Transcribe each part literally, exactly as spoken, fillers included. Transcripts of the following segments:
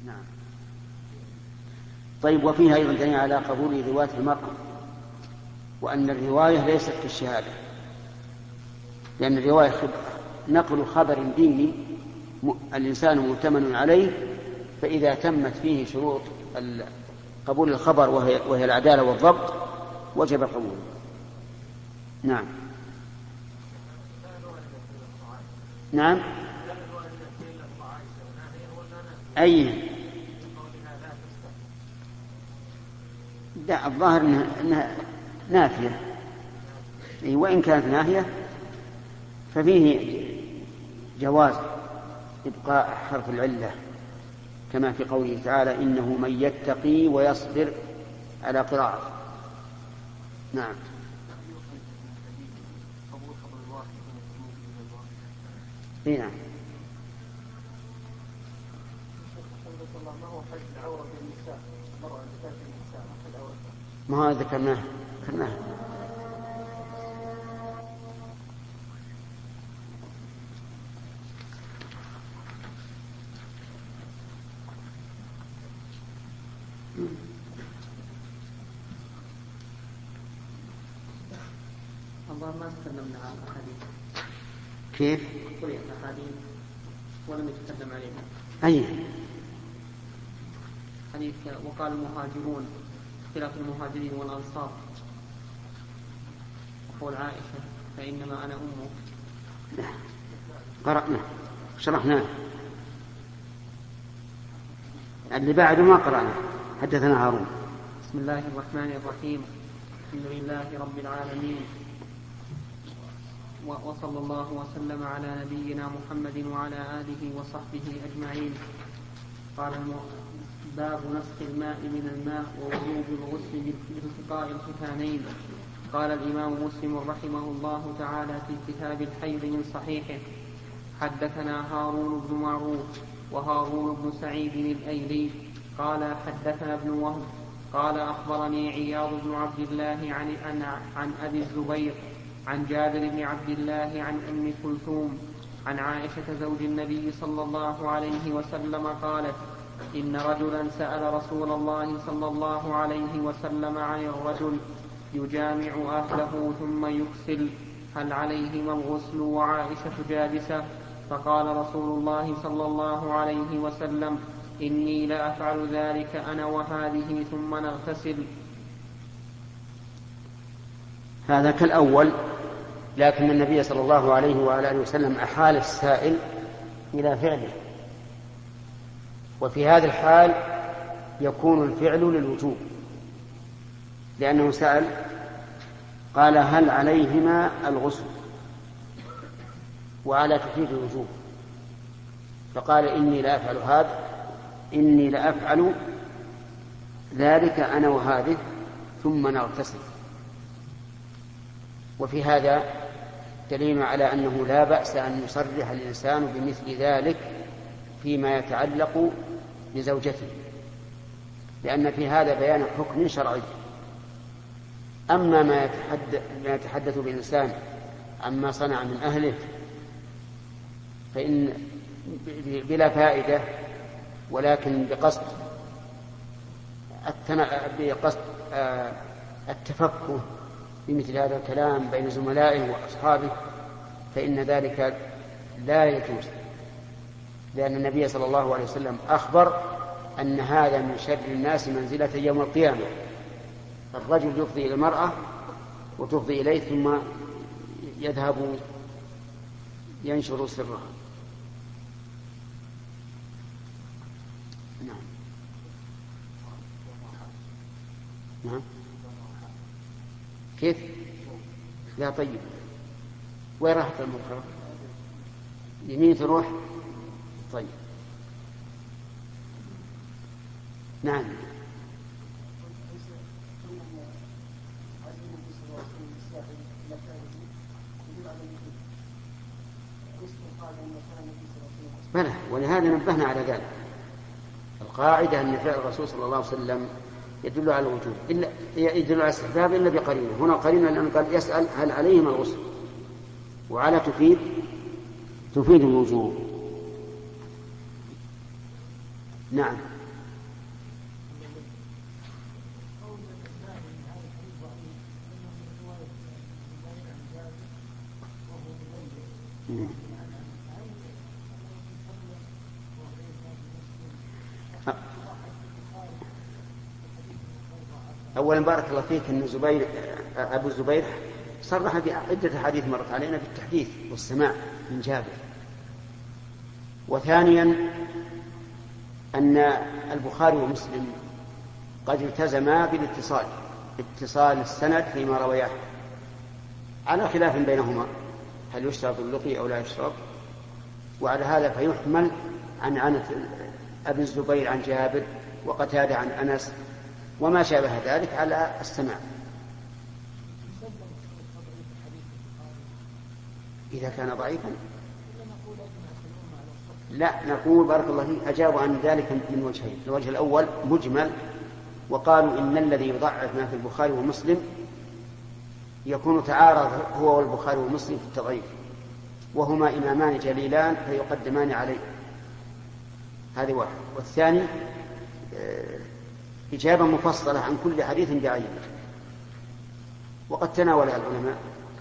نعم. طيب، وفيها أيضا دليل على قبول رواية المرأة، وأن الرواية ليست كالشهادة، لأن الرواية نقل خبر ديني الإنسان مؤتمن عليه، فإذا تمت فيه شروط قبول الخبر وهي, وهي العدالة والضبط وجب قبوله. نعم. نعم. أي لا، الظاهر إنها, إنها نافية، وإن كانت ناهية ففيه جواز إبقاء حرف العلة، كما في قوله تعالى إنه من يتقي ويصبر على قراءة. نعم. نعم. ما هو ذكرناه ذكرناه الله ما تكلمنا عن الأحاديث. كيف؟ قرئت الأحاديث ولم يتكلم عليها. أي حديث وقال المهاجرون اختلاف المهاجرين والأنصار، وقول عائشة فإنما أنا أمك. لا، قرأنا شرحناه. اللي بعده ما قرأنا. حدثنا هارون. بسم الله الرحمن الرحيم. الحمد لله رب العالمين، وصلى الله وسلم على نبينا محمد وعلى آله وصحبه أجمعين. قال باب نسخ الماء من الماء ووجوب الغسل بالتقاء الختانين. قال الإمام مسلم رحمه الله تعالى في كتاب الحيض من صحيحه: حدثنا هارون بن معروف وهارون بن سعيد الأيلي قال حدثنا ابن وهب قال أخبرني عياض بن عبد الله عن, عن, عن أبي الزبير عن جابر بن عبد الله عن أم كلثوم عن عائشة زوج النبي صلى الله عليه وسلم قالت: إن رجلا سأل رسول الله صلى الله عليه وسلم عن الرجل يجامع أهله ثم يكسل هل عليهما الغسل وعائشة جالسة؟ فقال رسول الله صلى الله عليه وسلم: إني لأفعل ذلك أنا وهذه ثم نغتسل. هذا كالأول، لكن النبي صلى الله عليه وآله وسلم أحال السائل إلى فعله، وفي هذا الحال يكون الفعل للوجوب، لأنه سأل قال: هل عليهما الغسل؟ وعلى تفيد الوجوب، فقال: إني لأفعل هذا إني لأفعل ذلك أنا وهذه ثم نغتسل. وفي هذا دليل على أنه لا بأس أن يصرح الإنسان بمثل ذلك فيما يتعلق بزوجته، لأن في هذا بيان حكم شرعي. أما ما يتحدث, ما يتحدث بالإنسان عما صنع من أهله فإن بلا فائدة، ولكن بقصد بقصد التفكه بمثل هذا الكلام بين زملائه وأصحابه، فإن ذلك لا يجوز، لأن النبي صلى الله عليه وسلم أخبر أن هذا من شر الناس منزلة يوم القيامة. الرجل يفضي إلى المرأة وتفضي إليه ثم يذهب ينشر سرها. نعم. نعم. كيف؟ لا، طيب. وين راحت المرأة؟ يمين تروح. طيب. نعم. بلى، ولهذا نبهنا على ذلك. القاعدة أن فعل الرسول صلى الله عليه وسلم يدل على الوجوب إلا يدل على الاستحباب إلا بقرينة. هنا قرينة لأنه قال يسأل هل عليهما الغسل، وعلى تفيد تفيد الوجوب. نعم. أولا بارك الله فيك أن زبير أبو الزبير صرح بعدة حديث مرت علينا بالتحديث والسماع من جابر. وثانيا أن البخاري ومسلم قد التزما بالاتصال اتصال السند فيما روياه على خلاف بينهما هل يشترط اللقي أو لا يشترط. وعلى هذا فيحمل عن عنة أبي الزبير عن جابر وقتادة عن أنس وما شابه ذلك على السماع. إذا كان ضعيفا لا نقول بارك الله فيك أجابوا عن ذلك من وجهين. الوجه الأول مجمل وقالوا إن الذي يضعف ما في البخاري ومسلم يكون تعارض هو والبخاري ومسلم في التضعيف وهما إمامان جليلان فيقدمان عليه. هذه واحد. والثاني إجابة مفصلة عن كل حديث بعينه وقد تناولها العلماء.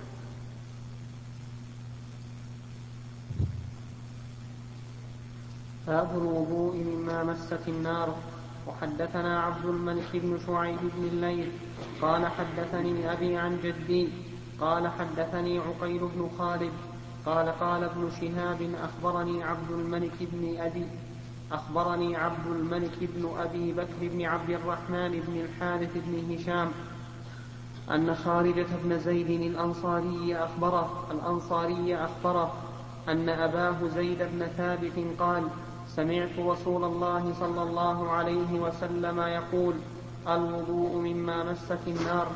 باب الوضوء مما مست النار. وحدثنا عبد الملك بن شعيب بن الليث قال حدثني أبي عن جدي قال حدثني عقيل بن خالد قال قال ابن شهاب أخبرني عبد الملك بن أبي أخبرني عبد الملك بن أبي بكر بن عبد الرحمن بن الحارث بن هشام أن خارجة بن زيد الأنصاري أخبره الأنصاري أخبره أن أباه زيد بن ثابت قال سمعت رسول الله صلى الله عليه وسلم يقول الوضوء مما مست النار.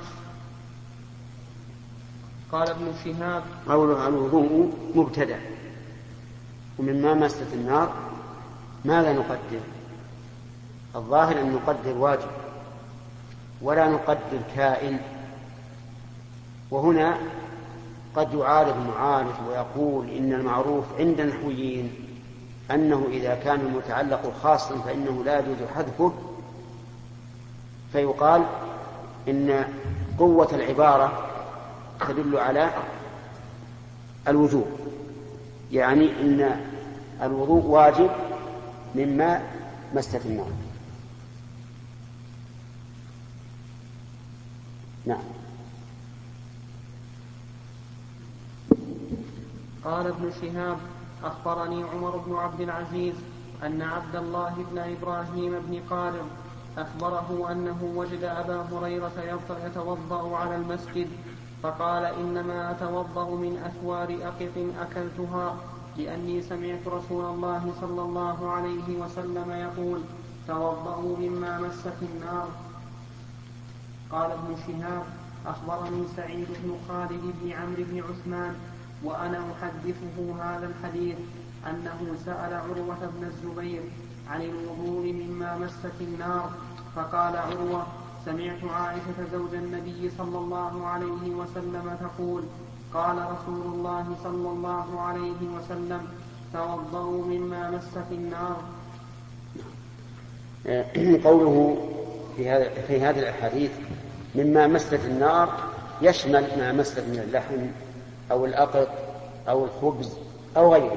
قال ابن شهاب قوله الوضوء مبتدأ ومما مست النار ماذا نقدر؟ الظاهر أن نقدر واجب ولا نقدر كائن. وهنا قد يعارض معارض ويقول إن المعروف عند النحويين أنه إذا كان المتعلق خاصا فإنه لا يجوز حذفه فيقال إن قوة العبارة تدل على الوجوب يعني إن الوضوء واجب مما مست النار. نعم. قال ابن شهاب أخبرني عمر بن عبد العزيز أن عبد الله بن إبراهيم بن قارب أخبره أنه وجد أبا هريرة يتوضأ على المسجد فقال إنما أتوضأ من أثوار أقط أكلتها لأني سمعت رسول الله صلى الله عليه وسلم يقول توضأوا مما مست النار. قال ابن شهاب أخبرني سعيد بن خالد بن عمرو بن عثمان وأنا أحدثه هذا الحديث أنه سأل عروة بن الزبير عن الوضوء مما مست النار فقال عروة سمعت عائشة زوج النبي صلى الله عليه وسلم تقول قال رسول الله صلى الله عليه وسلم توضأوا مما مست النار. قوله في هذا في هذه الأحاديث مما مست النار يشمل ما مست من اللحم أو الأقط أو الخبز أو غيره.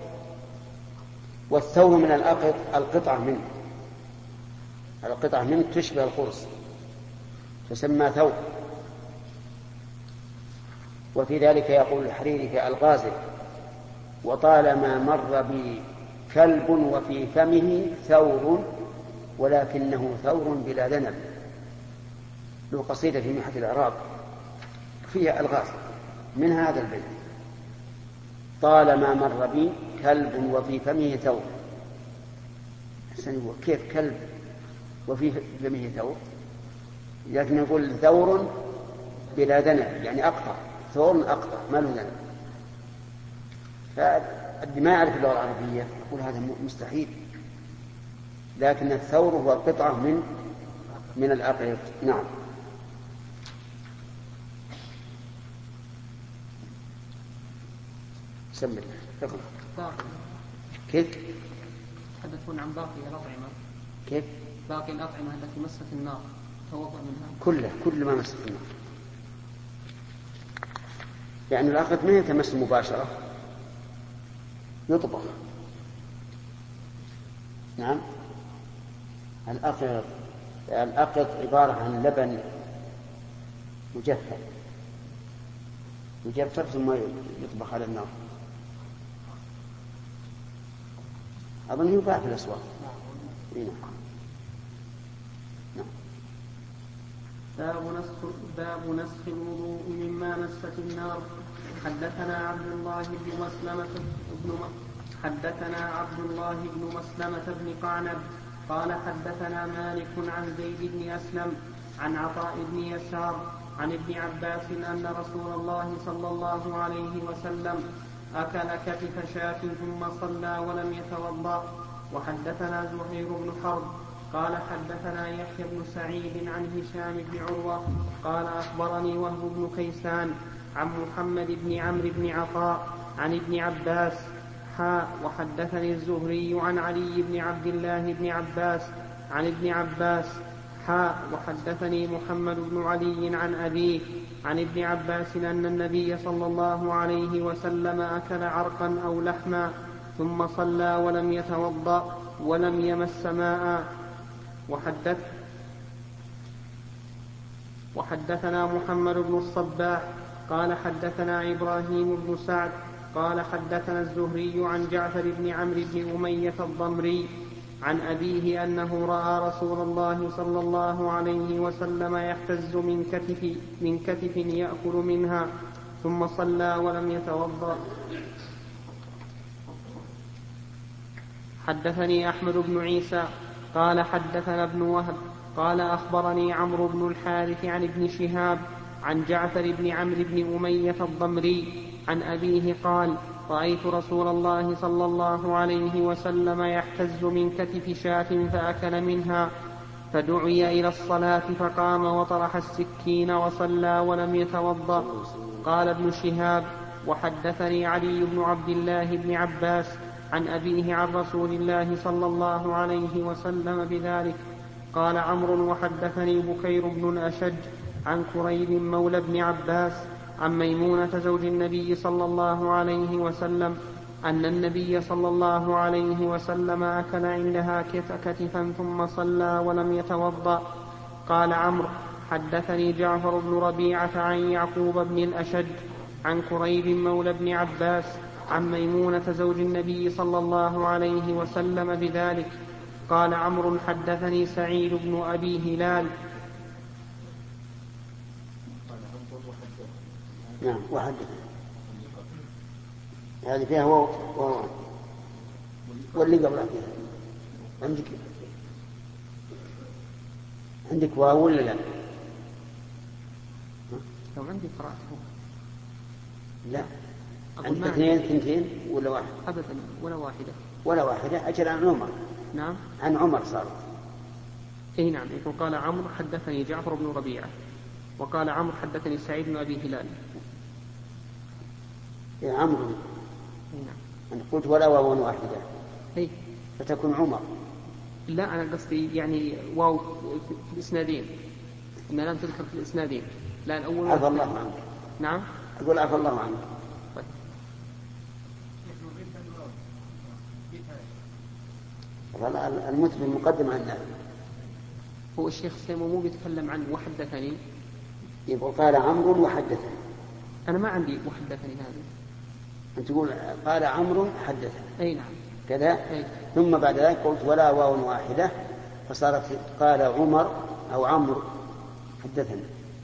والثور من الأقط القطعة منه القطعة منه تشبه الخرص تسمى ثور. وفي ذلك يقول الحريري في الغازل وطالما مر بي كلب وفي فمه ثور ولكنه ثور بلا ذنب. له قصيدة في محة الإعراب فيها الغازل من هذا البيت طالما مر بي كلب وفي فمه ثور. كيف كلب وفي فمه ثور؟ لكن يقول ثور بلا ذنب يعني أقطع ثور أقطع ما له ذنب. فاللي ما يعرف اللغة العربية يقول هذا مستحيل لكن الثور هو قطعة من من الأقط. نعم. سمي كيف يتحدثون عن باقي الأطعمة. كيف؟ باقي الأطعمة التي مست النار توضأ منها. كله كل ما مست النار. يعني الأقط ما يتمس مباشرة، يطبخ. نعم. الأقط الأقط عبارة عن لبن مجفف يجفف ثم يطبخ على النار. أظن يباع في الأسواق. نعم. نعم. باب نسخ باب نسخ الوضوء مما مست النار. حدثنا عبد الله بن مسلمة بن حدثنا عبد الله بن مسلمة بن قعنب قال حدثنا مالك عن زيد بن أسلم عن عطاء بن يسار عن ابن عباس أن رسول الله صلى الله عليه وسلم أكل كتف شاة ثم صلى ولم يتوضأ. وحدثنا زهير بن حرب قال حدثنا يحيى بن سعيد عن هشام بن عروة قال أخبرني وهب بن كيسان عن محمد بن عمرو بن عطاء عن ابن عباس حاء. وحدثني الزهري عن علي بن عبد الله بن عباس عن ابن عباس حاء. وحدثني محمد بن علي عن أبيه عن ابن عباس أن النبي صلى الله عليه وسلم أكل عرقا أو لحما ثم صلى ولم يتوضأ ولم يمس ماء. وحدث وحدثنا محمد بن الصباح قال حدثنا إبراهيم بن سعد قال حدثنا الزهري عن جعفر بن عمرو بن أمية الضمري عن أبيه أنه رأى رسول الله صلى الله عليه وسلم يحتز من كتف, من كتف يأكل منها ثم صلى ولم يتوضأ. حدثني أحمد بن عيسى قال حدثنا ابن وهب قال أخبرني عمرو بن الحارث عن ابن شهاب عن جعفر بن عمرو بن أمية الضمري عن أبيه قال رأيت رسول الله صلى الله عليه وسلم يحتز من كتف شاة فأكل منها فدعي إلى الصلاة فقام وطرح السكين وصلى ولم يتوضأ. قال ابن شهاب وحدثني علي بن عبد الله بن عباس عن أبيه عن رسول الله صلى الله عليه وسلم بذلك. قال عمرو وحدثني بكير بن الأشج عن كريب مولى بن عباس عن ميمونة زوج النبي صلى الله عليه وسلم أن النبي صلى الله عليه وسلم أكل عندها كتفا ثم صلى ولم يتوضأ. قال عمرو حدثني جعفر بن ربيعة عن يعقوب بن الأشج عن كريب مولى بن عباس عن ميمونة زوج النبي صلى الله عليه وسلم بذلك. قال عمرو حدثني سعيد بن أبي هلال. نعم. وحدث هذه فيها هو و... واللي قبلها فيها عندك عندك واو ولا لا؟ لو عندي قرأته لا. عندك اثنين ثنتين ولا واحد؟ أبدا ولا واحدة. ولا واحدة. أجل عن عمر. نعم. عن عمر صارت. إيه نعم. يقول قال عمرو حدثني جعفر بن ربيعة وقال عمرو حدثني سعيد بن أبي هلال. يا عمرو. نعم. أنا قلت ولا واو واحدة. إيه. فتكون عمر. لا أنا قصدي يعني واو في الإسنادين إنها لم تذكر في الإسنادين. لا الأول. عفى الله عنك. نعم. أقول عفى الله عنك. طيب. والله المتن المقدم عن هو الشيخ سيمو مو بيتكلم عن وحدثني. يبقى قال عمرو وحدثني. أنا ما عندي وحدثني هذه. أنت تقول قال عمرو حدثني. أي نعم. كذا. أي. ثم بعد ذلك قلت ولا واو واحدة فصارت قال عمر أو عمرو حدثني.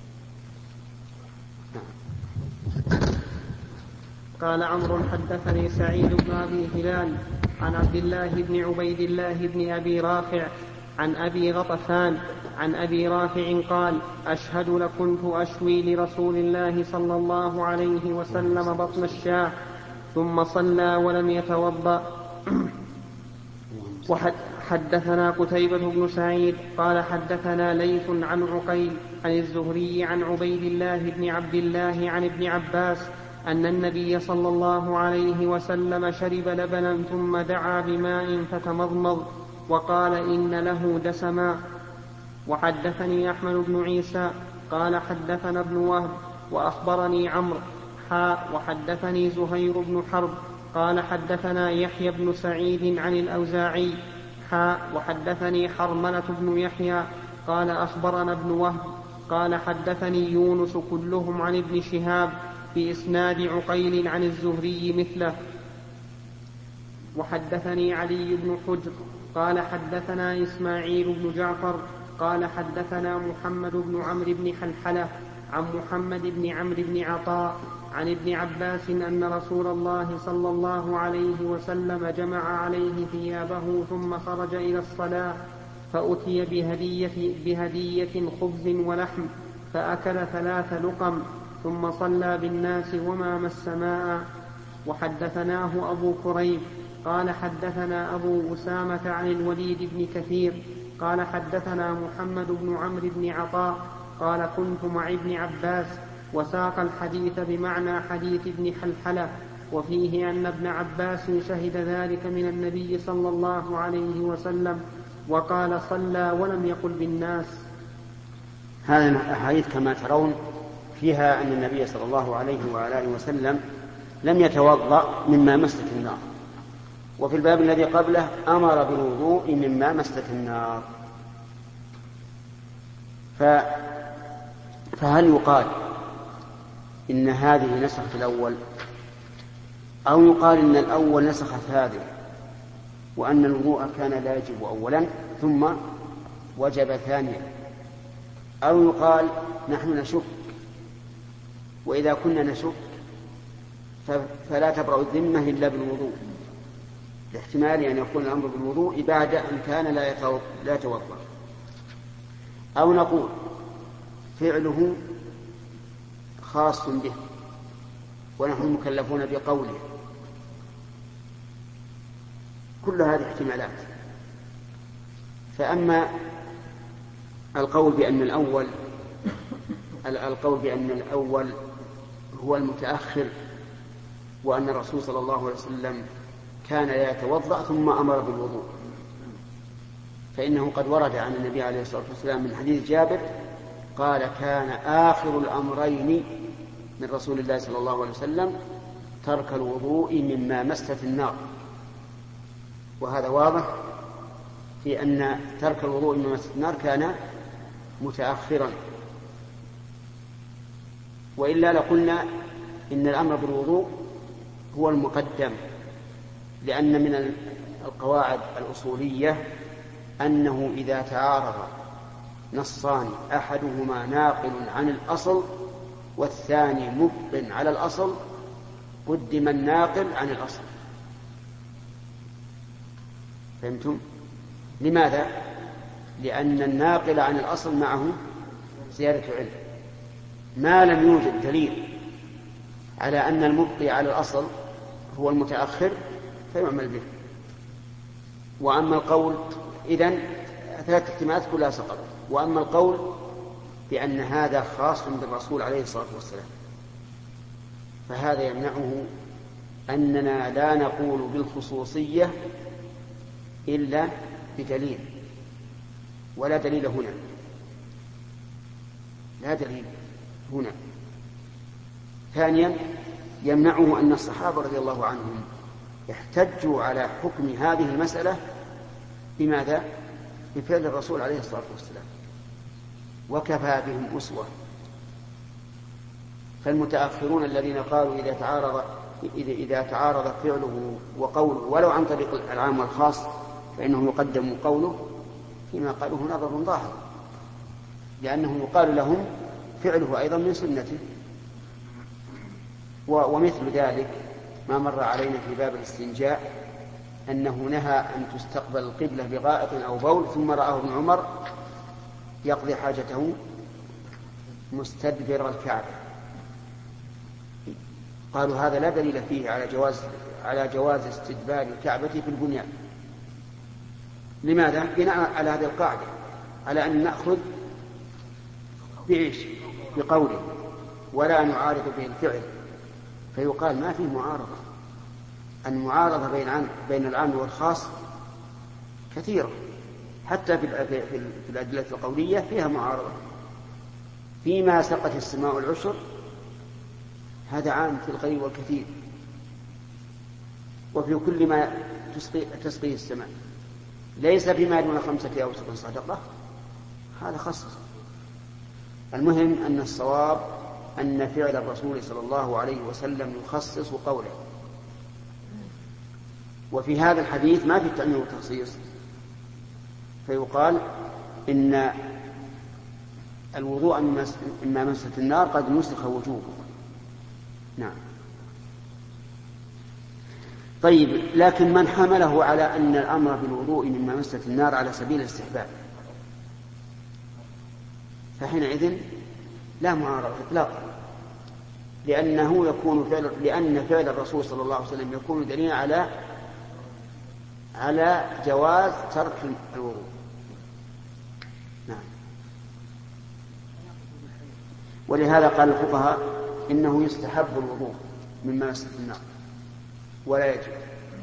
قال عمرو حدثني سعيد بن أبي هلال عن عبد الله بن عبيد الله بن أبي رافع عن أبي غطفان عن أبي رافع قال أشهد لكنت أشوي لرسول الله صلى الله عليه وسلم بطن الشاة ثم صلى ولم يتوضأ. وحدثنا قتيبة بن سعيد قال حدثنا ليث عن عقيل عن الزهري عن عبيد الله بن عبد الله عن ابن عباس أن النبي صلى الله عليه وسلم شرب لبنا ثم دعا بماء فتمضمض وقال إن له دسما. وحدثني أحمد بن عيسى قال حدثنا ابن وهب وأخبرني عمرو حاء وحدثني زهير بن حرب قال حدثنا يحيى بن سعيد عن الأوزاعي حاء وحدثني حرملة بن يحيى قال أخبرنا ابن وهب قال حدثني يونس كلهم عن ابن شهاب بإسناد عقيل عن الزهري مثله. وحدثني علي بن حجر قال حدثنا إسماعيل بن جعفر قال حدثنا محمد بن عمرو بن حلحلة عن محمد بن عمرو بن عطاء عن ابن عباس أن رسول الله صلى الله عليه وسلم جمع عليه ثيابه ثم خرج إلى الصلاة فأتي بهدية, بهدية خبز ولحم فأكل ثلاث لقم ثم صلى بالناس وما مس ماء. وحدثناه أبو كريب قال حدثنا أبو أسامة عن الوليد بن كثير قال حدثنا محمد بن عمرو بن عطاء قال كنت مع ابن عباس وساق الحديث بمعنى حديث ابن حلحلة وفيه أن ابن عباس شهد ذلك من النبي صلى الله عليه وسلم وقال صلى ولم يقل بالناس. هذه الأحاديث كما ترون فيها أن النبي صلى الله عليه وآله وسلم لم يتوضأ مما مست النار، وفي الباب الذي قبله أمر بالوضوء مما مست النار. ف... فهل يقال إن هذه نسخت الأول، أو يقال إن الأول نسخت هذه وأن الوضوء كان لا يجب أولا ثم وجب ثانيا، أو يقال نحن نشك، وإذا كنا نشك فلا تبرأ الذمة إلا بالوضوء، لاحتمال أن يكون الأمر بالوضوء بعد أن كان لا يتوضأ. أو نقول فعله خاص به ونحن مكلفون بقوله. كل هذه احتمالات. فأما القول بأن الأول القول بأن الأول هو المتأخر وأن الرسول صلى الله عليه وسلم كان لا يتوضأ ثم أمر بالوضوء، فإنه قد ورد عن النبي عليه الصلاة والسلام من حديث جابر قال كان آخر الأمرين من رسول الله صلى الله عليه وسلم ترك الوضوء مما مست النار. وهذا واضح في أن ترك الوضوء مما مست النار كان متأخرا، وإلا لقلنا إن الأمر بالوضوء هو المقدم، لأن من القواعد الأصولية أنه إذا تعارض نصان أحدهما ناقل عن الأصل والثاني مبطن على الأصل قدم الناقل عن الأصل. فهمتم؟ لماذا؟ لأن الناقل عن الأصل معه زيادة علم. ما لم يوجد دليل على أن المبطي على الأصل هو المتأخر فيعمل به. وأما القول إذن ثلاث احتمالات كلها سقط. وأما القول بأن هذا خاص بالرسول عليه الصلاة والسلام فهذا يمنعه أننا لا نقول بالخصوصية إلا بدليل، ولا دليل هنا، لا دليل هنا. ثانيا يمنعه أن الصحابة رضي الله عنهم يحتجوا على حكم هذه المسألة بماذا؟ بفعل الرسول عليه الصلاة والسلام، وكفى بهم أسوة. فالمتأخرون الذين قالوا إذا تعارض إذا تعارض فعله وقوله ولو عن طريق العام والخاص فإنه يقدم قوله فيما قالوه نظر ظاهر، لأنه يقال لهم فعله أيضا من سنته. ومثل ذلك ما مر علينا في باب الاستنجاء أنه نهى أن تستقبل القبلة بغائط أو بول، ثم رآه ابن عمر يقضي حاجته مستدبر الكعبة. قالوا هذا لا دليل فيه على جواز على جواز استدبار الكعبة في البنيان. لماذا؟ بناء على هذه القاعدة، على أن نأخذ بعيش بقوله ولا نعارض به الفعل. فيقال ما فيه معارضة. المعارضة بين بين العام والخاص كثيرة، حتى في الأدلة القولية فيها معارضة. فيما سقت السماء العشر هذا عام في القليل والكثير، وفي كل ما تسقي تسقيه السماء. ليس بما دون خمسة أوسق صدقة، هذا خاص. المهم أن الصواب أن فعل الرسول صلى الله عليه وسلم يخصص قوله. وفي هذا الحديث ما في التعميم والتخصيص، فيقال إن الوضوء مما مسة النار قد نسخ وجوبه. نعم. طيب، لكن من حمله على أن الأمر بالوضوء مما مسة النار على سبيل الاستحباب فحينئذ لا معارضة إطلاقا، لأنه يكون فعل لأن فعل الرسول صلى الله عليه وسلم يكون دليلا على على جواز ترك الوضوء. نعم. ولهذا قال الفقهاء إنه يستحب الوضوء مما مسة النار ولا يجب.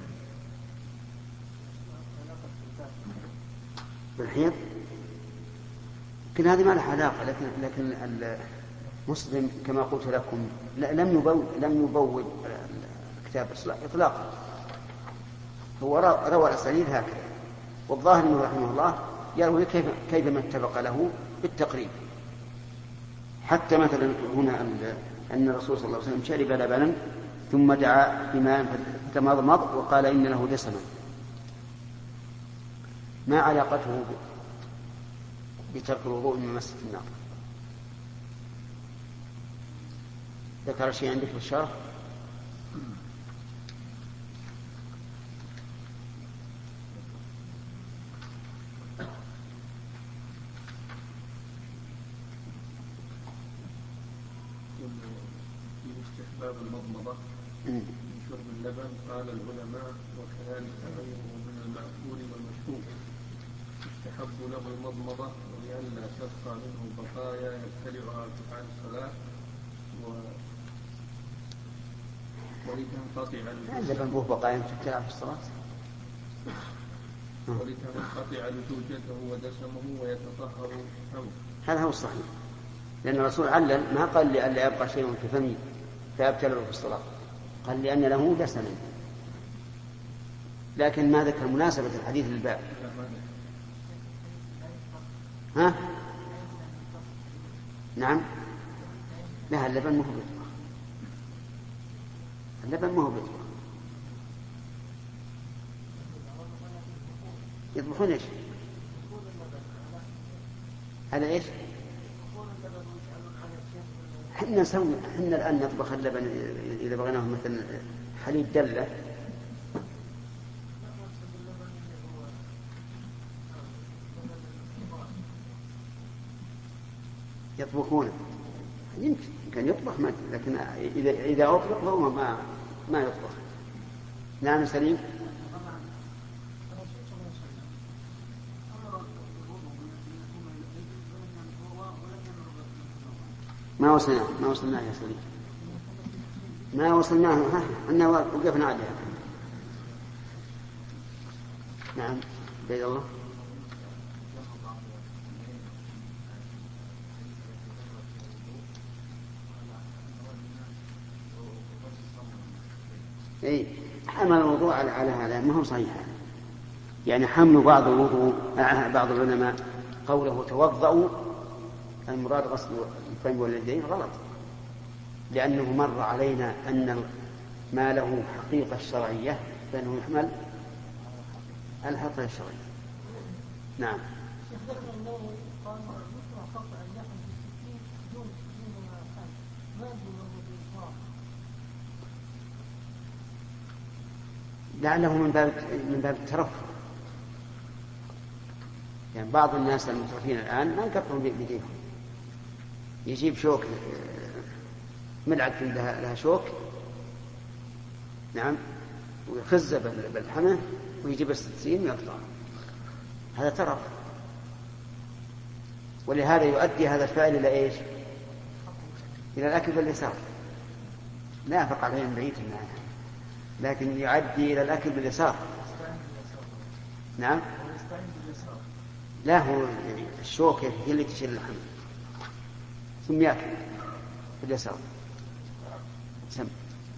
بالحيض لكن هذه ما لها علاقة، لكن لكن المسلم كما قلت لكم لم يبوب لم يبوب الكتاب إطلاقا، هو روى الأسانيد هكذا. والظاهر انه رحمه الله يروي كيف كيف ما اتفق له بالتقريب. حتى مثلا هنا أن الرسول صلى الله عليه وسلم شرب لبنا ثم دعا بماء فتمضمض وقال إن له دسما. ما علاقته بترك الوضوء من مسة النار؟ ذكر شيء عندك في الشرح؟ باب المضمضة من شرب اللبن. قال العلماء وكذلك غيره من المأكول والمشروب يستحب له المضمضة ولئلا تبقى منه بقايا يبتلعها عن الصلاة ولتنقطع اللبن به بقايا تبتلع في الصلاة ولتنقطع لزوجته ودسمه ويتطهر فمه. هذا هو الصحيح، لأن الرسول علل ما قال لئلا يبقى شيء في فمه فيبتلعه في الصلاة، قال لأن له دسما. لكن ما ذكر مناسبة الحديث للباب. ها؟ نعم. لا، اللبن مو بيطبخ، اللبن مو بيطبخ. يطبخون ايش؟ على ايش؟ حنا نسوي حنا الآن نطبخ اللبن إذا بغيناه مثلا حليب دلة يطبخونه. يمكن كان يطبخ ما، لكن إذا إذا أطبخ فهو ما ما يطبخ. نعم سليم. ما وصلنا ما وصلنا يا سليم، ما وصلناه. ها أنا وقفنا عليها. نعم بيد الله. اي حمل الوضوء على على هذا ما هو صحيح. يعني حمل بعض الوضوء بعض العلماء قوله توضأوا المراد غسل الفم واليدين غلط، لأنه مر علينا أن ما له حقيقة شرعية فإنه يحمل الحقيقة الشرعية. نعم. لعله من باب من باب الترفه. يعني بعض الناس المترفين الآن ما يكفرون بيديهم، يجيب شوك ملعقة لها, لها شوك، نعم، ويخزه بالحمى ويجيب السكين ويقطع. هذا ترف، ولهذا يؤدي هذا الفعل إلى إيش؟ إلى الأكل واليسار. لا فقع العين بعيد لكن يعدي إلى الأكل باليسار. نعم لا هو الشوكة هي اللي تشيل اللحم ثم يأكل باليسار. سم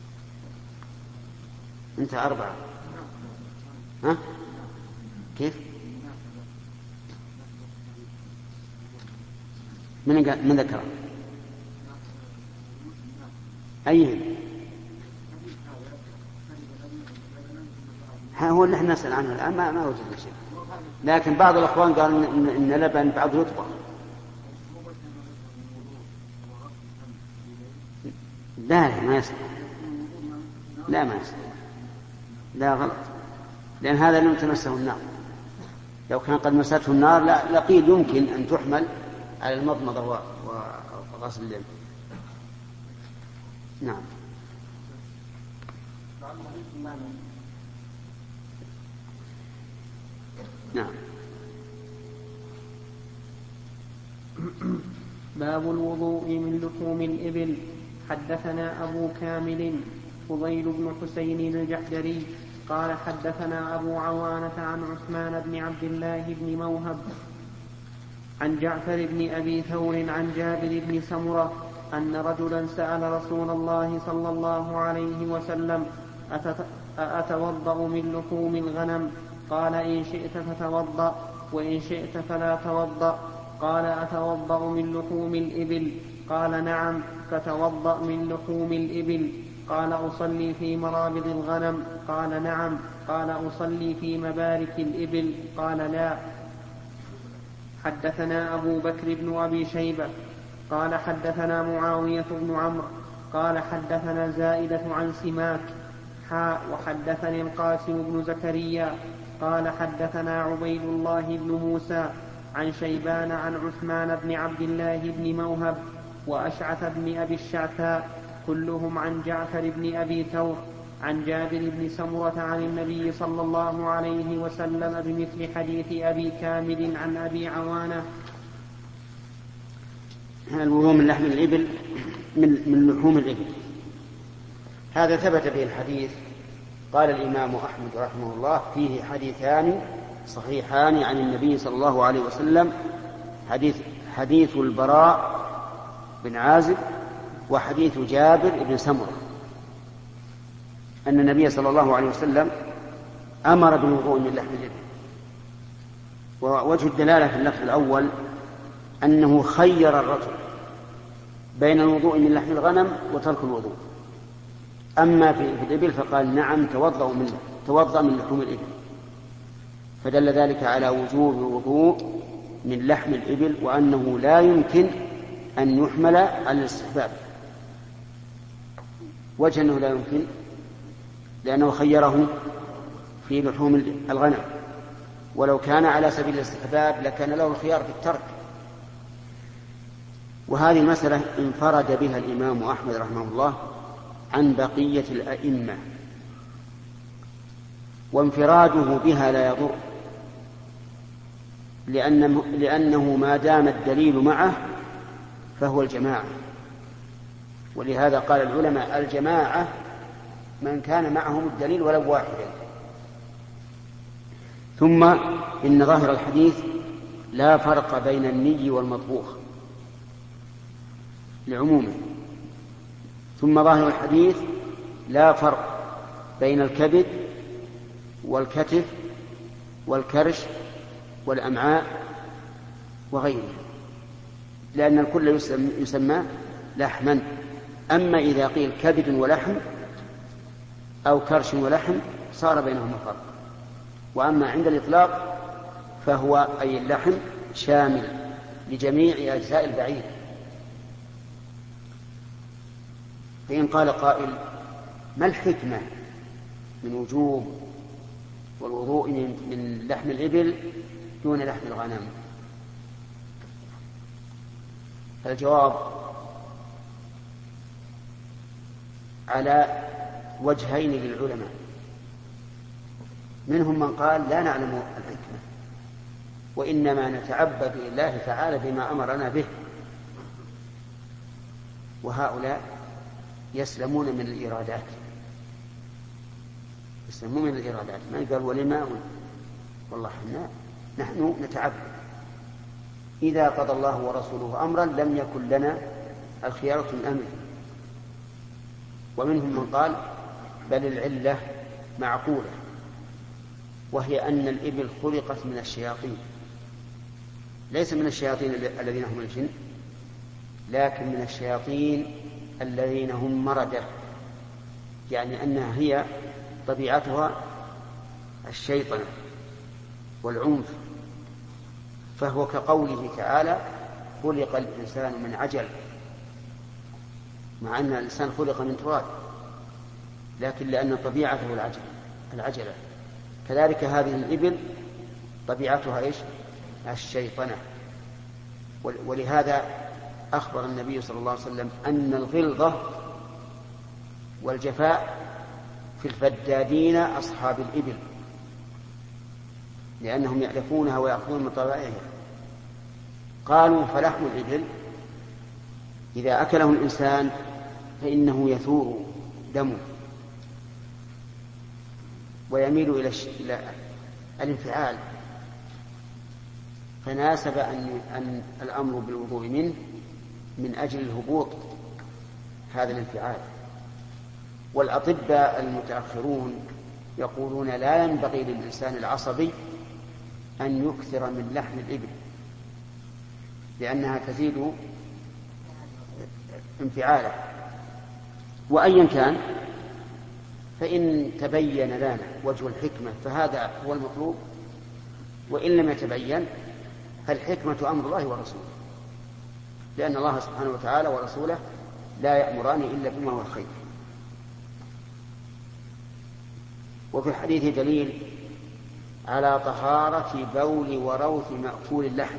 أنت أربعة ها كيف من من ذكره أي ها هو اللي احنا نسأل عنه الآن ما ما وجدنا شيء، لكن بعض الأخوان قال إن, إن لبن بعض يطبخ. لا ما يصلح، لا ما يصلح، لا غلط، لأن هذا لم تمسه النار. لو كان قد مسته النار لا لقيل يمكن أن تحمل على المضمضة وغسل اللب. نعم نعم. باب الوضوء من لحوم الإبل. حدثنا أبو كامل فضيل بن حسين الجحدري قال حدثنا أبو عوانة عن عثمان بن عبد الله بن موهب عن جعفر بن أبي ثور عن جابر بن سمرة أن رجلا سأل رسول الله صلى الله عليه وسلم أتوضأ من لحوم الغنم؟ قال إن شئت فتوضأ وإن شئت فلا توضأ. قال أتوضأ من لحوم الإبل؟ قال نعم. فتوضأ من لحوم الإبل. قال أصلي في مرابض الغنم؟ قال نعم. قال أصلي في مبارك الإبل؟ قال لا. حدثنا أبو بكر بن أبي شيبة قال حدثنا معاوية بن عمرو قال حدثنا زائدة عن سماك حاء وحدثني القاسم بن زكريا قال حدثنا عبيد الله بن موسى عن شيبان عن عثمان بن عبد الله بن موهب وأشعث بن أبي الشعثاء كلهم عن جعفر بن أبي ثور عن جابر بن سمرة عن النبي صلى الله عليه وسلم بمثل حديث أبي كامل عن أبي عوانة. الوضوء من لحم الإبل من, من لحوم الإبل هذا ثبت به الحديث. قال الإمام أحمد رحمه الله فيه حديثان صحيحان عن النبي صلى الله عليه وسلم، حديث حديث البراء بن عازب وحديث جابر بن سمرة أن النبي صلى الله عليه وسلم أمر بالوضوء من لحم الإبل. ووجه الدلالة في اللفظ الأول أنه خير الرجل بين الوضوء من لحم الغنم وترك الوضوء. أما في الإبل فقال نعم توضأ من توضأ من لحوم الإبل، فدل ذلك على وجوب الوضوء من لحم الإبل وأنه لا يمكن أن يحمل على الاستحباب. وجه أنه لا يمكن لأنه خيره في لحوم الغنم، ولو كان على سبيل الاستحباب لكان له الخيار في الترك. وهذه المسألة انفرد بها الإمام أحمد رحمه الله عن بقية الأئمة، وانفراده بها لا يضر، لأنه, لأنه ما دام الدليل معه فهو الجماعة. ولهذا قال العلماء الجماعة من كان معهم الدليل ولو واحدا. ثم إن ظاهر الحديث لا فرق بين الني والمطبوخ لعمومه. ثم ظاهر الحديث لا فرق بين الكبد والكتف والكرش والأمعاء وغيره، لأن الكل يسمى لحما. أما إذا قيل كبد ولحم أو كرش ولحم صار بينهما فرق. وأما عند الإطلاق فهو أي اللحم شامل لجميع أجزاء البعير. فإن قال قائل ما الحكمة من وجوب والوضوء من لحم الإبل دون لحم الغنم؟ الجواب على وجهين للعلماء. منهم من قال لا نعلم الحكمة وإنما نتعبد لله تعالى بما أمرنا به، وهؤلاء يسلمون من الإيرادات، يسلمون من الإيرادات، ما يقال ولما والله حنا نحن نتعبد، إذا قضى الله ورسوله أمرا لم يكن لنا الخيارة من أمره. ومنهم من قال بل العلة معقولة، وهي أن الإبل خلقت من الشياطين، ليس من الشياطين الذين هم الجن، لكن من الشياطين الذين هم مردة، يعني أنها هي طبيعتها الشيطنة والعنف، فهو كقوله تعالى خلق الإنسان من عجل، مع أن الإنسان خلق من تراب، لكن لأن طبيعته العجل العجلة. كذلك هذه الإبل طبيعتها إيش؟ الشيطنة. ولهذا أخبر النبي صلى الله عليه وسلم أن الغلظة والجفاء في الفدادين أصحاب الإبل، لأنهم يعرفونها ويأخذون من طبائعها. قالوا فلحم الإبل إذا أكله الإنسان فإنه يثور دمه ويميل إلى, إلى الانفعال، فناسب أن, أن الأمر بالوضوء منه من أجل الهبوط هذا الانفعال. والأطباء المتأخرون يقولون لا ينبغي للإنسان العصبي أن يكثر من لحم الإبل، لأنها تزيد انفعاله. وأيا كان فإن تبين لنا وجه الحكمة فهذا هو المطلوب، وإن لم يتبين فالحكمة أمر الله ورسوله، لأن الله سبحانه وتعالى ورسوله لا يأمران إلا بما هو خير. وفي الحديث دليل على طهارة بول وروث مأكول اللحم.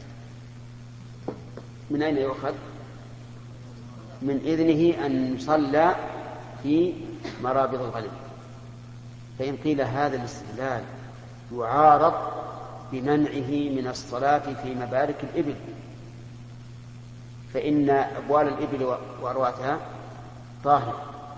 من أين يؤخذ؟ من إذنه أن يصلى في مرابض الغنم. فإن قيل هذا الاستدلال يعارض بمنعه من الصلاة في مبارك الإبل، فإن أبوال الإبل وأرواتها طاهرة،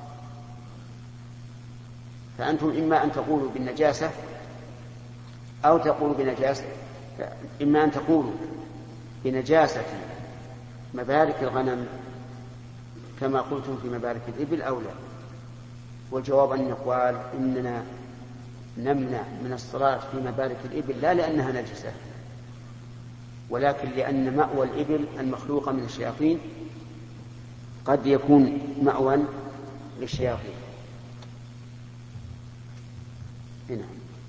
فأنتم إما أن تقولوا بالنجاسة أو تقولوا بنجاسة، إما أن تقولوا بنجاسة مبارك الغنم كما قلتم في مبارك الإبل أو لا. والجواب أن يقال إننا نمنع من الصلاة في مبارك الإبل لا لأنها نجسة، ولكن لأن مأوى الإبل المخلوقة من الشياطين قد يكون مأوى للشياطين. هنا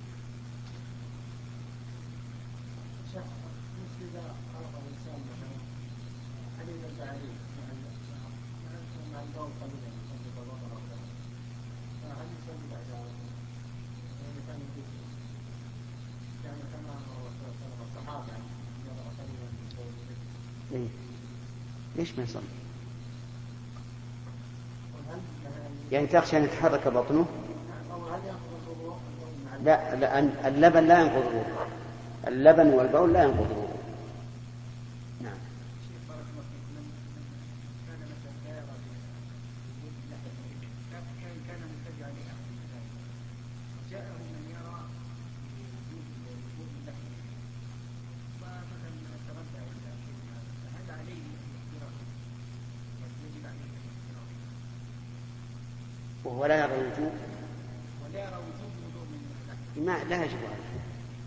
إيه؟ ليش ما يصلي؟ يعني تخشى أن يتحرك بطنه؟ لا, لا اللبن لا ينقض الوضوء، اللبن والبول لا ينقض الوضوء. نعم. وهو لا يرى الوجوب، ما لا يجب عليه،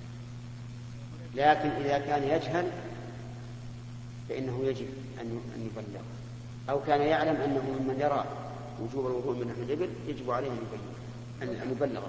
لكن إذا كان يجهل فإنه يجب أن يبلغ، أو كان يعلم أنه ممن يرى وجوب الوضوء من لحم الإبل يجب عليه أن يبلغ أن يبلغ.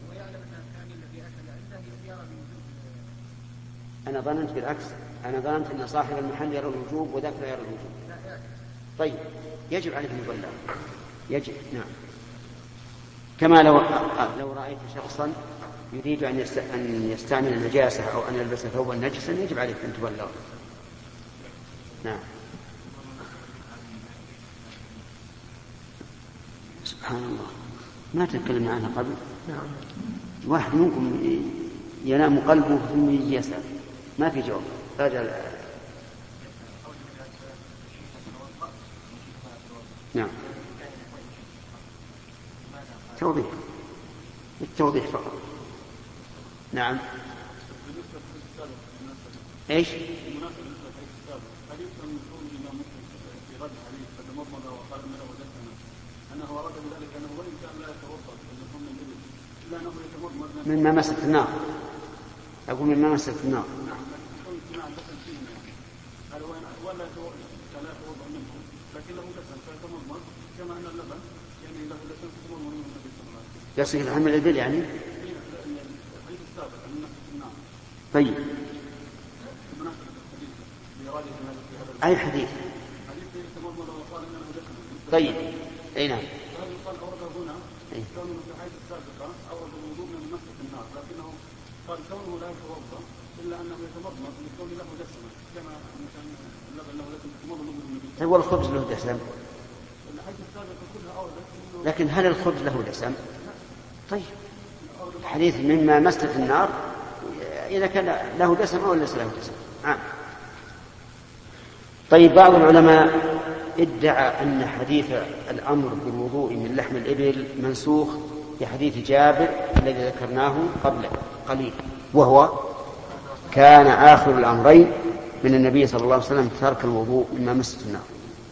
أنا ظننت بالعكس، أنا ظننت أن صاحب المحل يرى الوجوب وذاك لا يرى الوجوب. طيب يجب عليه أن يبلغ، يجب. نعم. كما لو لو رأيت شخصا يريد أن أن يستعمل النجاسة أو أن يلبس ثوبا نجسا يجب عليك أن تبلغ. نعم. سبحان الله، ما تكلمنا عنها قبل. نعم. واحد منكم ينام قلبه ثم يجي يسأل ما في جواب. راجع. نعم. التوضيح التوضيح فقط. نعم. ايش؟ مما مست النار. أقول مما مست النار. يصير عن الإبل يعني. طيب أي حديث؟ طيب أي نعم. قال كونه لا يتوضا الا انه يتمضمض لكون له دسمه كما مثلا اللبن له دسمه يتمضمض منه. طيب والخبز له دسم؟ الحديث السابقه كلها اوردت. لكن هل الخبز له دسم؟ طيب الحديث مما مست النار اذا كان له دسم او ليس له دسم. آه. طيب بعض العلماء ادعى ان حديث الامر بالوضوء من لحم الابل منسوخ في حديث جابر الذي ذكرناه قبل قليل، وهو كان آخر الأمرين من النبي صلى الله عليه وسلم ترك الوضوء مما مست النار.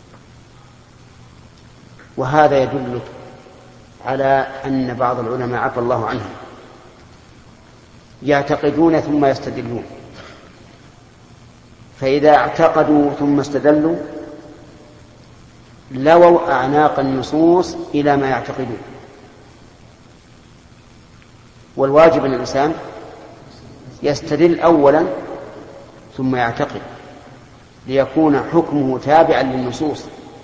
وهذا يدل على أن بعض العلماء عفى الله عنهم يعتقدون ثم يستدلون، فإذا اعتقدوا ثم استدلوا لووا أعناق النصوص إلى ما يعتقدون. والواجب أن الإنسان يستدل أولا ثم يعتقد ليكون حكمه تابعا للنصوص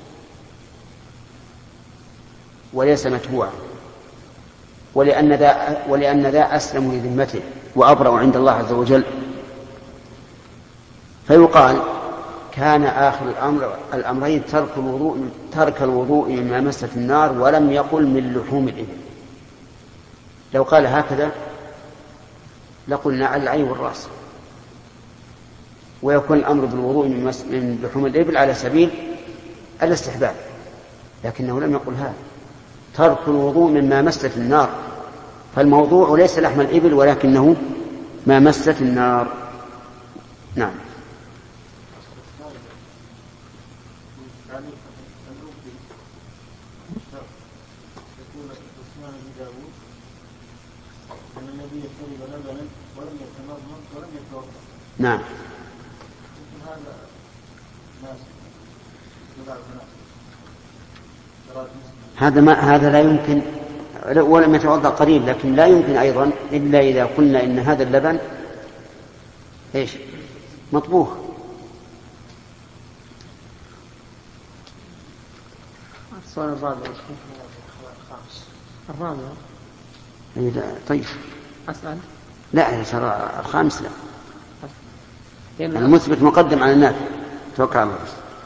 وليس متبوعا، ولأن ذا, ولأن ذا أسلم لذمته وأبرأ عند الله عز وجل. فيقال كان آخر الأمر الأمرين ترك الوضوء, ترك الوضوء مما مست النار، ولم يقل من لحوم الإبل. لو قال هكذا لقلنا على العين والرأس، ويكون الأمر بالوضوء من لحوم الإبل على سبيل الاستحباب، لكنه لم يقل هذا. ترك الوضوء مما مست النار، فالموضوع ليس لحم الإبل ولكنه ما مست النار. نعم. نعم. هذا ما هذا لا يمكن، ولم يتوضأ قريب، لكن لا يمكن أيضا إلا إذا قلنا إن هذا اللبن إيش مطبوخ. السؤال الرابع. الرابع. طيب. أسأل. لا ترى الخامس لا. المثبت مقدم على النافع. توقع الله.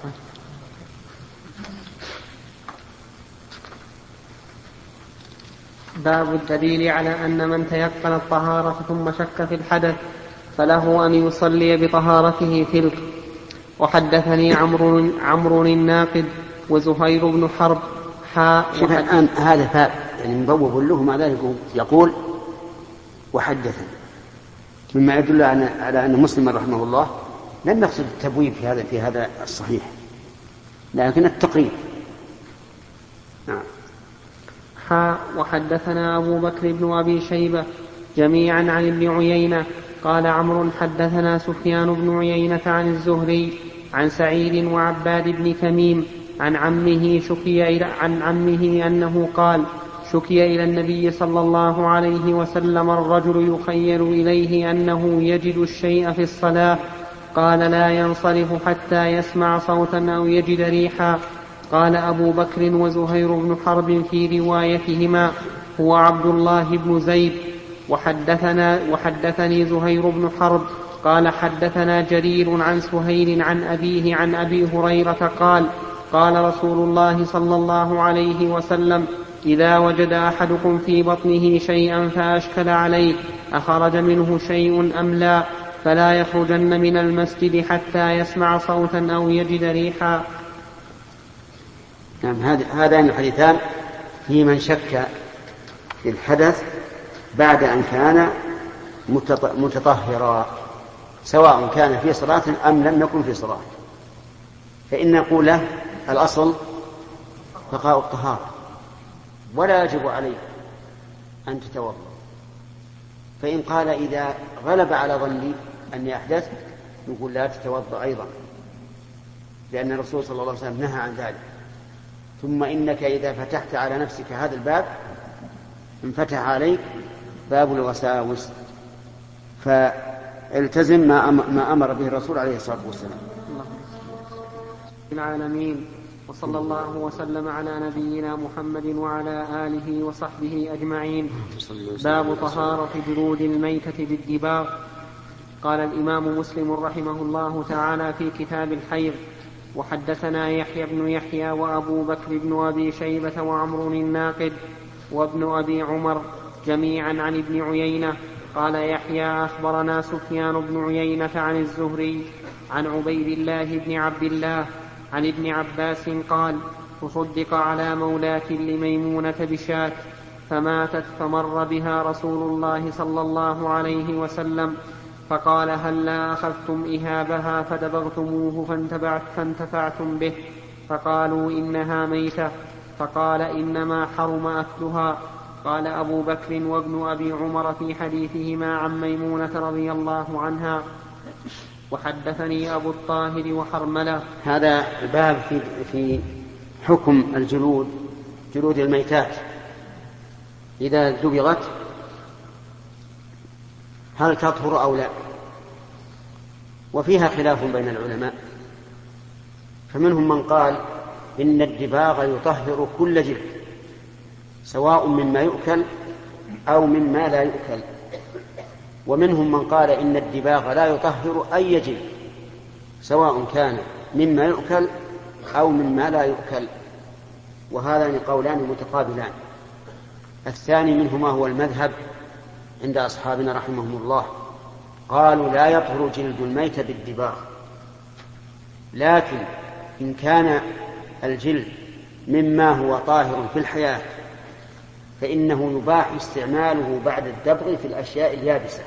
باب الدليل على أن من تيقن الطهارة ثم شك في الحدث فله أن يصلي بطهارته تلك. وحدثني عمرو عمرو الناقد وزهير بن حرب حاء. الآن هذا فاب يعني مبوب له، مع ذلك يقول وحدثني، مما يدل على أن مسلم رحمه الله لم يقصد التبويب في هذا في هذا الصحيح، لكن التقريب. نعم. وحدثنا أبو بكر بن أبي شيبة جميعا عن ابن عيينة قال عمرو حدثنا سفيان بن عيينة عن الزهري عن سعيد وعباد بن تميم عن عمه شكي عن عمه أنه قال شكي إلى النبي صلى الله عليه وسلم الرجل يخيل إليه أنه يجد الشيء في الصلاة، قال لا ينصرف حتى يسمع صوتا أو يجد ريحا. قال أبو بكر وزهير بن حرب في روايتهما هو عبد الله بن زيد. وحدثنا وحدثني زهير بن حرب قال حدثنا جرير عن سهيل عن أبيه عن أبي هريرة قال قال رسول الله صلى الله عليه وسلم إذا وجد أحدكم في بطنه شيئا فأشكل عليه أخرج منه شيء أم لا فلا يخرجن من المسجد حتى يسمع صوتا أو يجد ريحا. نعم. هذان الحديثان في من شك في الحدث بعد أن كان متطهرا، سواء كان في صلاة أم لم يكن في صلاة، فإن نقول له الأصل بقاء الطهارة ولا يجب عليه أن تتوضأ. فإن قال إذا غلب على ظني أني أحدث، نقول لا تتوضأ أيضا، لأن الرسول صلى الله عليه وسلم نهى عن ذلك. ثم إنك إذا فتحت على نفسك هذا الباب انفتح عليك باب الوساوس، فالتزم ما أمر به الرسول عليه الصلاة والسلام. العالمين، وصلى الله وسلم على نبينا محمد وعلى آله وصحبه أجمعين. باب طهارة جلود الميتة بالدباغ. قال الإمام مسلم رحمه الله تعالى في كتاب الحيض: وحدثنا يحيى بن يحيى وأبو بكر بن أبي شيبة وعمر الناقد وابن أبي عمر جميعا عن ابن عيينة. قال يحيى: أخبرنا سفيان بن عيينة عن الزهري عن عبيد الله بن عبد الله عن ابن عباس قال: تصدق على مولاة لميمونة بشاة فماتت، فمر بها رسول الله صلى الله عليه وسلم فقال: هلا أخذتم إهابها فدبغتموه فانتفعتم به؟ فقالوا: إنها ميتة. فقال: إنما حرم أكلها. قال أبو بكر وابن أبي عمر في حديثهما عن ميمونة رضي الله عنها: وحدثني أبو الطاهر وحرملة. هذا الباب في, في حكم الجلود، جلود الميتات إذا دبغت هل تطهر أو لا، وفيها خلاف بين العلماء. فمنهم من قال إن الدباغ يطهر كل جلد، سواء مما يؤكل أو مما لا يؤكل. ومنهم من قال إن الدباغ لا يطهر أي جلد، سواء كان مما يؤكل أو مما لا يؤكل. وهذان قولان متقابلان. الثاني منهما هو المذهب عند أصحابنا رحمهم الله، قالوا لا يطهر جلد الميت بالدباغ، لكن إن كان الجلد مما هو طاهر في الحياة فإنه يباح استعماله بعد الدبغ في الأشياء اليابسة،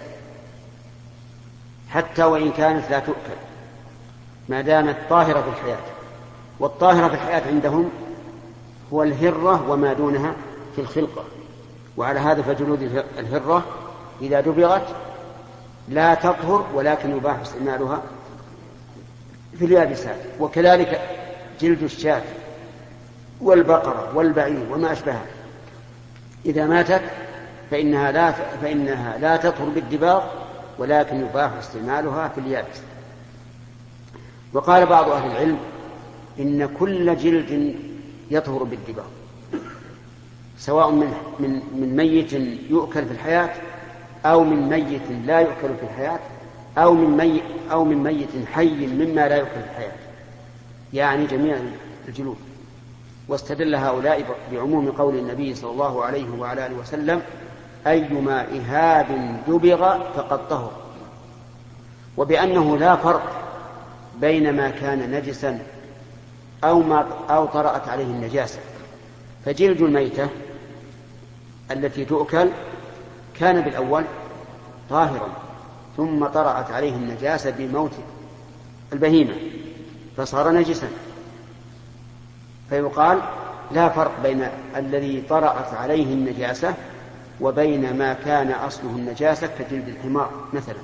حتى وإن كانت لا تؤكل، ما دامت طاهرة في الحياة. والطاهرة في الحياة عندهم هو الهرة وما دونها في الخلقة. وعلى هذا فجلود الهرة إذا دبغت لا تطهر، ولكن يباح استعمالها في اليابسات. وكذلك جلد الشاة والبقرة والبعير وما أشبهها إذا ماتت فإنها لا, فإنها لا تطهر بالدباغ، ولكن يباح استعمالها في اليابس. وقال بعض أهل العلم إن كل جلد يطهر بالدباغ، سواء من, من, من ميت يؤكل في الحياة أو من ميت لا يؤكل في الحياة أو من ميت, أو من ميت حي مما لا يؤكل في الحياة، يعني جميع الجلود. واستدل هؤلاء بعموم قول النبي صلى الله عليه وعلى آله وسلم: أيما إهاب دبغ فقد طهر، وبأنه لا فرق بين ما كان نجسا أو, ما أو طرأت عليه النجاسة. فجلد الميتة التي تؤكل كان بالأول طاهرا، ثم طرأت عليه النجاسة بموت البهيمة فصار نجسا، فيقال لا فرق بين الذي طرأت عليه النجاسة وبين ما كان أصله النجاسة كجلد الحمار مثلا.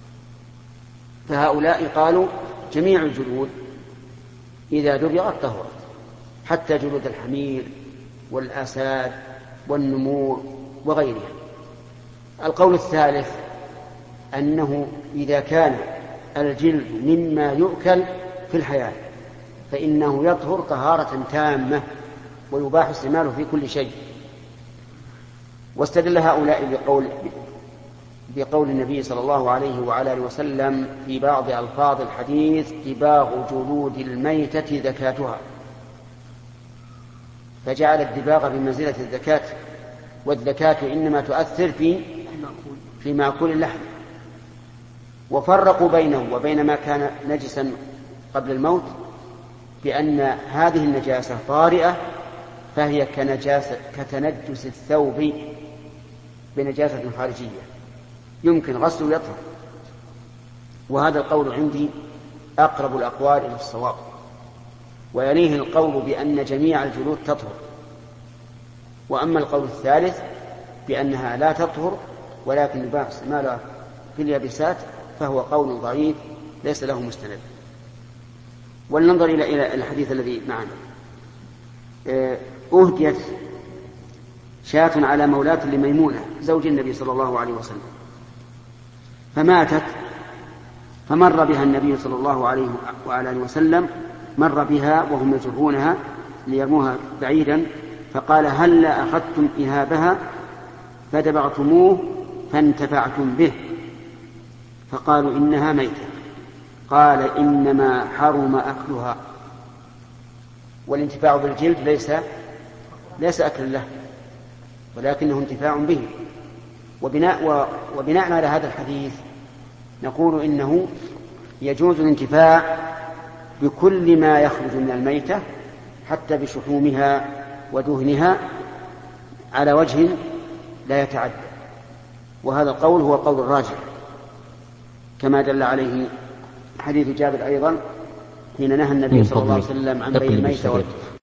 فهؤلاء قالوا جميع الجلود إذا دبغت طهرت، حتى جلود الحمير والأساد والنمور وغيرها. القول الثالث أنه إذا كان الجلد مما يؤكل في الحياة فإنه يطهر طهارة تامة ويباح استعماله في كل شيء. واستدل هؤلاء بقول, بقول النبي صلى الله عليه وعلى آله وسلم في بعض ألفاظ الحديث: دباغ جلود الميتة زكاتها، فجعل الدباغ بمنزلة الزكاة، والزكاة إنما تؤثر في في مأكول اللحم. وفرقوا بينه وبين ما كان نجسا قبل الموت بأن هذه النجاسة طارئة، فهي كنجاسة كتنجس الثوب بنجاسة خارجية يمكن غسله يطهر، وهذا القول عندي أقرب الأقوال إلى الصواب، ويليه القول بأن جميع الجلود تطهر. وأما القول الثالث بأنها لا تطهر ولكن يباح استعمالها في اليابسات فهو قول ضعيف ليس له مستند. ولننظر إلى الحديث الذي معنا. أهديت شاة على مولاة لميمونة زوج النبي صلى الله عليه وسلم فماتت، فمر بها النبي صلى الله عليه وآله وسلم، مر بها وهم يجرونها ليرموها بعيدا، فقال هلا أخذتم إهابها فدبغتموه فانتفعتم به؟ فقالوا إنها ميتة. قال إنما حرم أكلها، والانتفاع بالجلد ليس ليس أكل له ولكنه انتفاع به. وبناء, وبناء على هذا الحديث نقول إنه يجوز الانتفاع بكل ما يخرج من الميتة حتى بشحومها ودهنها على وجه لا يتعدى، وهذا القول هو قول الراجح كما دل عليه حديث جابر أيضا حين نهى النبي صلى الله عليه وسلم عن بيع الميتة